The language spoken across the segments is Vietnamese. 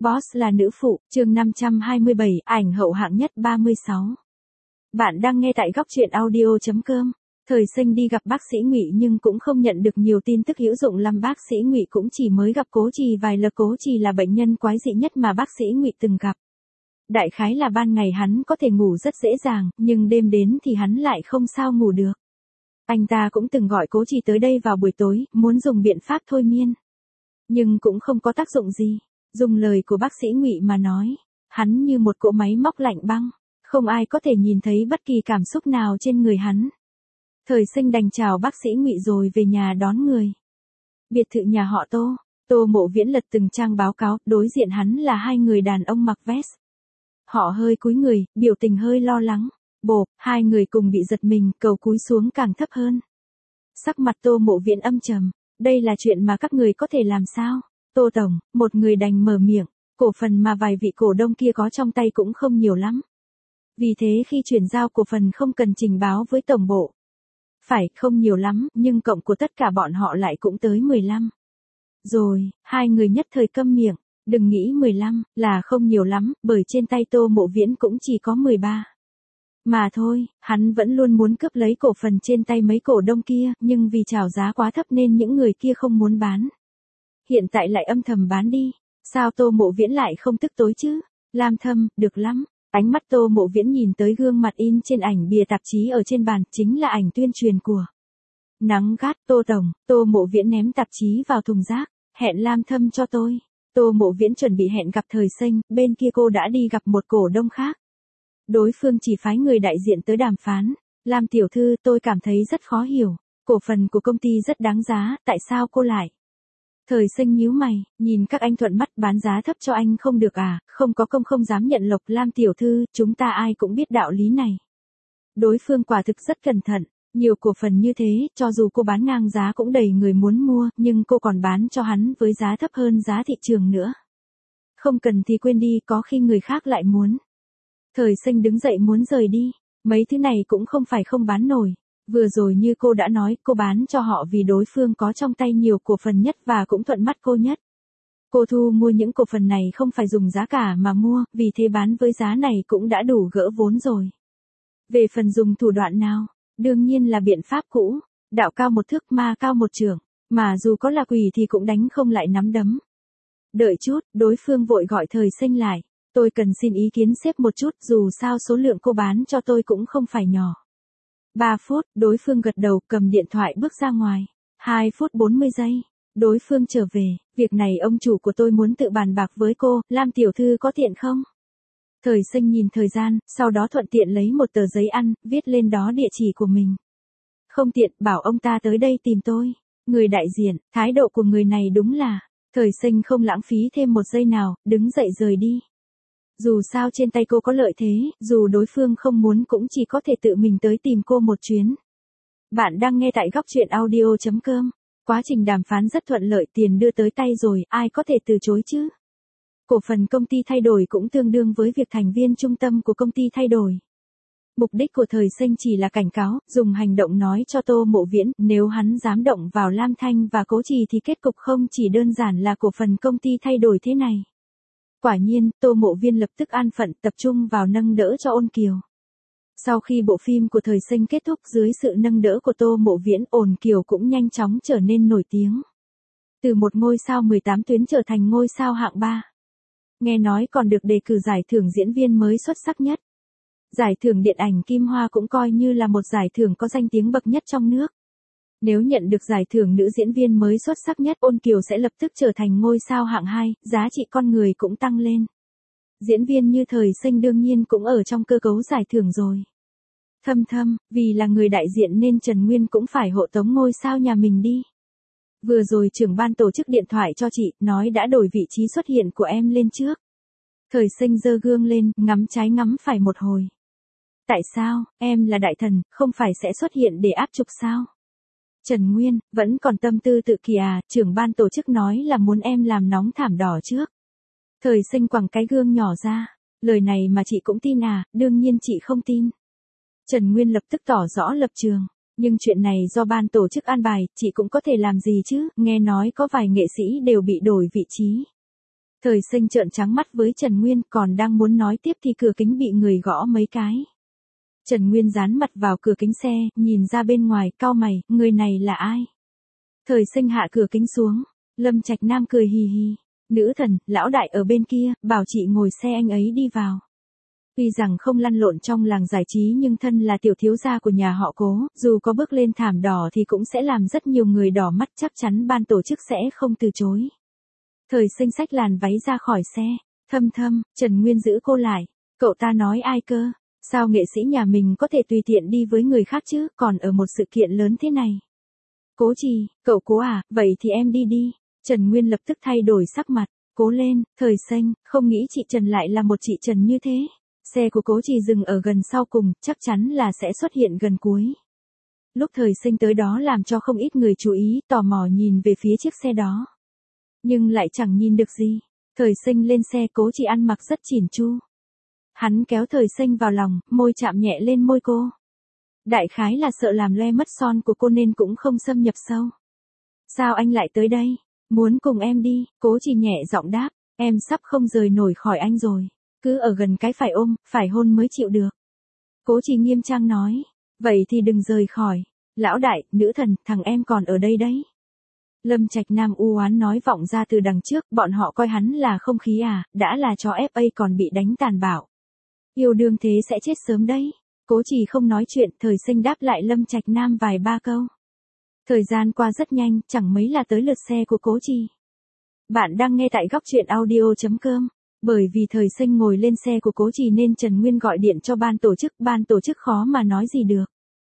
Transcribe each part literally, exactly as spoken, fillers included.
Boss là nữ phụ, chương năm trăm hai mươi bảy, ảnh hậu hạng nhất ba mươi sáu. Bạn đang nghe tại góc truyện audio chấm com. Thời Sinh đi gặp bác sĩ Ngụy nhưng cũng không nhận được nhiều tin tức hữu dụng lắm. Bác sĩ Ngụy cũng chỉ mới gặp Cố Trì vài lần. Cố Trì là bệnh nhân quái dị nhất mà bác sĩ Ngụy từng gặp. Đại khái là ban ngày hắn có thể ngủ rất dễ dàng, nhưng đêm đến thì hắn lại không sao ngủ được. Anh ta cũng từng gọi Cố Trì tới đây vào buổi tối, muốn dùng biện pháp thôi miên. Nhưng cũng không có tác dụng gì. Dùng lời của bác sĩ Ngụy mà nói, hắn như một cỗ máy móc lạnh băng, không ai có thể nhìn thấy bất kỳ cảm xúc nào trên người hắn. Thời Sinh đành chào bác sĩ Ngụy rồi về nhà đón người. Biệt thự nhà họ Tô, Tô Mộ Viễn lật từng trang báo cáo, đối diện hắn là hai người đàn ông mặc vest. Họ hơi cúi người, biểu tình hơi lo lắng. Bộp, hai người cùng bị giật mình, cầu cúi xuống càng thấp hơn. Sắc mặt Tô Mộ Viễn âm trầm, đây là chuyện mà các người có thể làm sao? Tô Tổng, một người đành mở miệng, cổ phần mà vài vị cổ đông kia có trong tay cũng không nhiều lắm. Vì thế khi chuyển giao cổ phần không cần trình báo với tổng bộ. Phải, không nhiều lắm, nhưng cộng của tất cả bọn họ lại cũng tới mười lăm. Rồi, hai người nhất thời câm miệng, đừng nghĩ mười lăm, là không nhiều lắm, bởi trên tay Tô Mộ Viễn cũng chỉ có mười ba. Mà thôi, hắn vẫn luôn muốn cướp lấy cổ phần trên tay mấy cổ đông kia, nhưng vì chào giá quá thấp nên những người kia không muốn bán. Hiện tại lại âm thầm bán đi, sao Tô Mộ Viễn lại không tức tối chứ? Lam Thâm, được lắm. Ánh mắt Tô Mộ Viễn nhìn tới gương mặt in trên ảnh bìa tạp chí ở trên bàn, chính là ảnh tuyên truyền của Nắng Gắt. Tô Tổng, Tô Mộ Viễn ném tạp chí vào thùng rác, hẹn Lam Thâm cho tôi. Tô Mộ Viễn chuẩn bị hẹn gặp Thời Sinh, bên kia cô đã đi gặp một cổ đông khác. Đối phương chỉ phái người đại diện tới đàm phán. Lam tiểu thư, tôi cảm thấy rất khó hiểu, cổ phần của công ty rất đáng giá, tại sao cô lại? Thời Sinh nhíu mày, nhìn các anh thuận mắt, bán giá thấp cho anh không được à, không có công không dám nhận lộc. Lam tiểu thư, chúng ta ai cũng biết đạo lý này. Đối phương quả thực rất cẩn thận, nhiều cổ phần như thế, cho dù cô bán ngang giá cũng đầy người muốn mua, nhưng cô còn bán cho hắn với giá thấp hơn giá thị trường nữa. Không cần thì quên đi, có khi người khác lại muốn. Thời Sinh đứng dậy muốn rời đi, mấy thứ này cũng không phải không bán nổi. Vừa rồi như cô đã nói, cô bán cho họ vì đối phương có trong tay nhiều cổ phần nhất và cũng thuận mắt cô nhất. Cô thu mua những cổ phần này không phải dùng giá cả mà mua, vì thế bán với giá này cũng đã đủ gỡ vốn rồi. Về phần dùng thủ đoạn nào, đương nhiên là biện pháp cũ, đạo cao một thước ma cao một trượng, mà dù có là quỷ thì cũng đánh không lại nắm đấm. Đợi chút, đối phương vội gọi Thời Sinh lại, tôi cần xin ý kiến sếp một chút, dù sao số lượng cô bán cho tôi cũng không phải nhỏ. ba phút, đối phương gật đầu, cầm điện thoại bước ra ngoài. hai phút bốn mươi giây, đối phương trở về, việc này ông chủ của tôi muốn tự bàn bạc với cô, Lam tiểu thư có tiện không? Thời Sinh nhìn thời gian, sau đó thuận tiện lấy một tờ giấy ăn, viết lên đó địa chỉ của mình. Không tiện, bảo ông ta tới đây tìm tôi. Người đại diện, thái độ của người này đúng là, Thời Sinh không lãng phí thêm một giây nào, đứng dậy rời đi. Dù sao trên tay cô có lợi thế, dù đối phương không muốn cũng chỉ có thể tự mình tới tìm cô một chuyến. Bạn đang nghe tại góc truyện audio chấm com. Quá trình đàm phán rất thuận lợi, tiền đưa tới tay rồi, ai có thể từ chối chứ? Cổ phần công ty thay đổi cũng tương đương với việc thành viên trung tâm của công ty thay đổi. Mục đích của Thời Sinh chỉ là cảnh cáo, dùng hành động nói cho Tô Mộ Viễn, nếu hắn dám động vào Lam Thanh và Cố Trì thì kết cục không chỉ đơn giản là cổ phần công ty thay đổi thế này. Quả nhiên, Tô Mộ Viễn lập tức an phận, tập trung vào nâng đỡ cho Ôn Kiều. Sau khi bộ phim của Thời Sinh kết thúc, dưới sự nâng đỡ của Tô Mộ Viễn, Ôn Kiều cũng nhanh chóng trở nên nổi tiếng. Từ một ngôi sao mười tám tuyến trở thành ngôi sao hạng ba. Nghe nói còn được đề cử giải thưởng diễn viên mới xuất sắc nhất. Giải thưởng điện ảnh Kim Hoa cũng coi như là một giải thưởng có danh tiếng bậc nhất trong nước. Nếu nhận được giải thưởng nữ diễn viên mới xuất sắc nhất, Ôn Kiều sẽ lập tức trở thành ngôi sao hạng hai, giá trị con người cũng tăng lên. Diễn viên như Thời Sinh đương nhiên cũng ở trong cơ cấu giải thưởng rồi. Thâm Thâm, vì là người đại diện nên Trần Nguyên cũng phải hộ tống ngôi sao nhà mình đi. Vừa rồi trưởng ban tổ chức điện thoại cho chị, nói đã đổi vị trí xuất hiện của em lên trước. Thời Sinh giơ gương lên, ngắm trái ngắm phải một hồi. Tại sao, em là đại thần, không phải sẽ xuất hiện để áp trục sao? Trần Nguyên, vẫn còn tâm tư tự kỷ à, trưởng ban tổ chức nói là muốn em làm nóng thảm đỏ trước. Thời Sinh quẳng cái gương nhỏ ra, lời này mà chị cũng tin à, đương nhiên chị không tin. Trần Nguyên lập tức tỏ rõ lập trường, nhưng chuyện này do ban tổ chức an bài, chị cũng có thể làm gì chứ, nghe nói có vài nghệ sĩ đều bị đổi vị trí. Thời Sinh trợn trắng mắt với Trần Nguyên, còn đang muốn nói tiếp thì cửa kính bị người gõ mấy cái. Trần Nguyên dán mặt vào cửa kính xe, nhìn ra bên ngoài, cau mày, người này là ai? Thời Sinh hạ cửa kính xuống, Lâm Trạch Nam cười hì hì, nữ thần, lão đại ở bên kia, bảo chị ngồi xe anh ấy đi vào. Tuy rằng không lăn lộn trong làng giải trí nhưng thân là tiểu thiếu gia của nhà họ Cố, dù có bước lên thảm đỏ thì cũng sẽ làm rất nhiều người đỏ mắt, chắc chắn ban tổ chức sẽ không từ chối. Thời Sinh xách làn váy ra khỏi xe, Thâm Thâm, Trần Nguyên giữ cô lại, cậu ta nói ai cơ, sao nghệ sĩ nhà mình có thể tùy tiện đi với người khác chứ, còn ở một sự kiện lớn thế này. Cố Trì, cậu Cố à, vậy thì em đi đi. Trần Nguyên lập tức thay đổi sắc mặt, cố lên, Thời Sinh, không nghĩ chị Trần lại là một chị Trần như thế. Xe của Cố Trì dừng ở gần sau cùng, chắc chắn là sẽ xuất hiện gần cuối. Lúc Thời Sinh tới đó làm cho không ít người chú ý, tò mò nhìn về phía chiếc xe đó. Nhưng lại chẳng nhìn được gì. Thời Sinh lên xe, Cố Trì ăn mặc rất chỉn chu. Hắn kéo Thời Sinh vào lòng, môi chạm nhẹ lên môi cô. Đại khái là sợ làm loe mất son của cô nên cũng không xâm nhập sâu. Sao anh lại tới đây? Muốn cùng em đi, Cố Trì nhẹ giọng đáp, em sắp không rời nổi khỏi anh rồi. Cứ ở gần cái phải ôm, phải hôn mới chịu được. Cố Trì nghiêm trang nói, vậy thì đừng rời khỏi. Lão đại, nữ thần, thằng em còn ở đây đấy. Lâm Trạch Nam u oán nói vọng ra từ đằng trước, bọn họ coi hắn là không khí à, đã là chó ép a còn bị đánh tàn bạo. Yêu đương thế sẽ chết sớm đấy. Cố Trì không nói chuyện, Thời Sinh đáp lại Lâm Trạch Nam vài ba câu. Thời gian qua rất nhanh, chẳng mấy là tới lượt xe của Cố Trì. Bạn đang nghe tại góc truyện audio chấm com. Bởi vì Thời Sinh ngồi lên xe của Cố Trì nên Trần Nguyên gọi điện cho ban tổ chức, ban tổ chức khó mà nói gì được.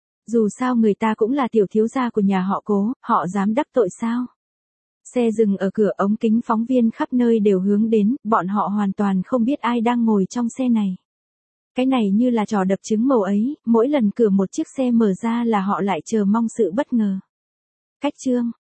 Dù sao người ta cũng là tiểu thiếu gia của nhà họ Cố, họ dám đắc tội sao? Xe dừng ở cửa, ống kính phóng viên khắp nơi đều hướng đến, bọn họ hoàn toàn không biết ai đang ngồi trong xe này. Cái này như là trò đập trứng màu ấy, mỗi lần cửa một chiếc xe mở ra là họ lại chờ mong sự bất ngờ. Cách chương